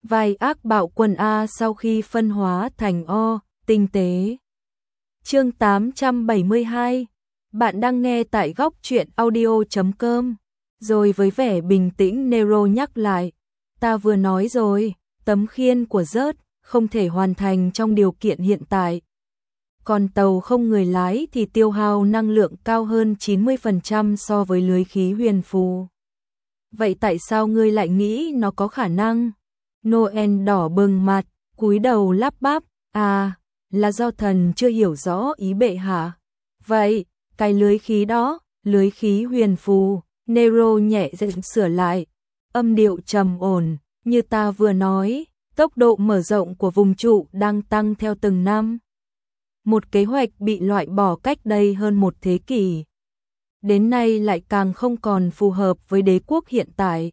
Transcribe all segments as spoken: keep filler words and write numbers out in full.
Vai ác bạo quân A sau khi phân hóa thành O, tinh tế. Chương tám trăm bảy mươi hai. Bạn đang nghe tại góc truyện audio chấm com. Rồi với vẻ bình tĩnh Nero nhắc lại, ta vừa nói rồi, tấm khiên của rớt không thể hoàn thành trong điều kiện hiện tại. Còn tàu không người lái thì tiêu hao năng lượng cao hơn chín mươi phần trăm so với lưới khí huyền phù. Vậy tại sao ngươi lại nghĩ nó có khả năng? Noel đỏ bừng mặt, cúi đầu lắp bắp, à, là do thần chưa hiểu rõ ý bệ hạ. Vậy, cái lưới khí đó, lưới khí huyền phù, Nero nhẹ giọng sửa lại, âm điệu trầm ổn, như ta vừa nói, tốc độ mở rộng của vùng trụ đang tăng theo từng năm. Một kế hoạch bị loại bỏ cách đây hơn một thế kỷ. Đến nay lại càng không còn phù hợp với đế quốc hiện tại.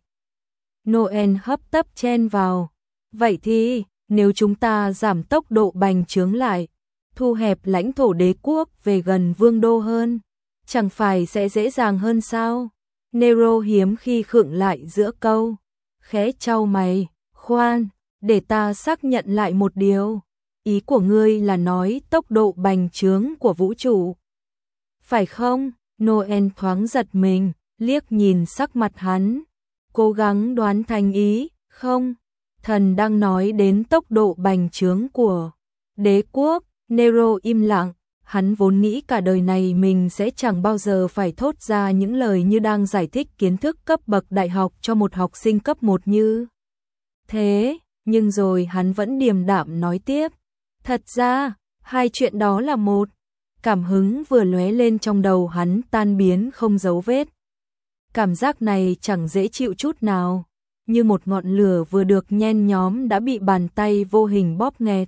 Noel hấp tấp chen vào. Vậy thì, nếu chúng ta giảm tốc độ bành trướng lại, thu hẹp lãnh thổ đế quốc về gần vương đô hơn, chẳng phải sẽ dễ dàng hơn sao? Nero hiếm khi khựng lại giữa câu, khẽ chau mày, khoan, để ta xác nhận lại một điều. Ý của ngươi là nói tốc độ bành trướng của vũ trụ, phải không? Noel thoáng giật mình, liếc nhìn sắc mặt hắn, cố gắng đoán thành ý, không, thần đang nói đến tốc độ bành trướng của đế quốc. Nero im lặng, hắn vốn nghĩ cả đời này mình sẽ chẳng bao giờ phải thốt ra những lời như đang giải thích kiến thức cấp bậc đại học cho một học sinh cấp một như thế, nhưng rồi hắn vẫn điềm đạm nói tiếp, thật ra, hai chuyện đó là một. Cảm hứng vừa lóe lên trong đầu hắn tan biến không dấu vết. Cảm giác này chẳng dễ chịu chút nào, như một ngọn lửa vừa được nhen nhóm đã bị bàn tay vô hình bóp nghẹt.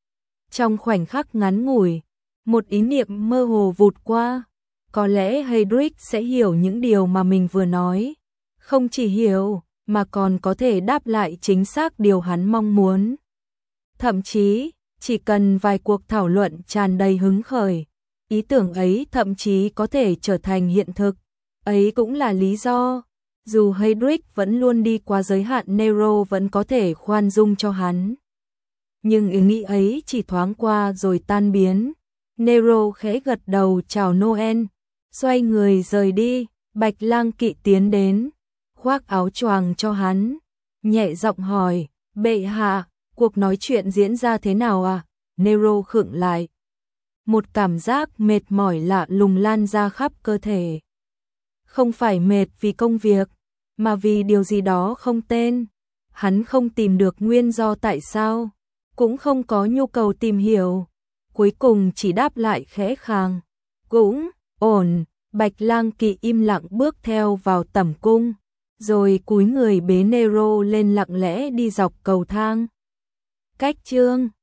Trong khoảnh khắc ngắn ngủi, một ý niệm mơ hồ vụt qua, có lẽ Hedrick sẽ hiểu những điều mà mình vừa nói, không chỉ hiểu, mà còn có thể đáp lại chính xác điều hắn mong muốn. Thậm chí, chỉ cần vài cuộc thảo luận tràn đầy hứng khởi, ý tưởng ấy thậm chí có thể trở thành hiện thực. Ấy cũng là lý do, dù Hedrick vẫn luôn đi qua giới hạn, Nero vẫn có thể khoan dung cho hắn. Nhưng ý nghĩ ấy chỉ thoáng qua rồi tan biến. Nero khẽ gật đầu chào Noel, xoay người rời đi. Bạch Lang Kỵ tiến đến, khoác áo choàng cho hắn, nhẹ giọng hỏi, bệ hạ, cuộc nói chuyện diễn ra thế nào à? Nero khựng lại. Một cảm giác mệt mỏi lạ lùng lan ra khắp cơ thể. Không phải mệt vì công việc, mà vì điều gì đó không tên. Hắn không tìm được nguyên do tại sao, cũng không có nhu cầu tìm hiểu. Cuối cùng chỉ đáp lại khẽ khàng, cũng ổn. Bạch Lang Kỵ im lặng bước theo vào tẩm cung, rồi cúi người bế Nero lên lặng lẽ đi dọc cầu thang. Cách chương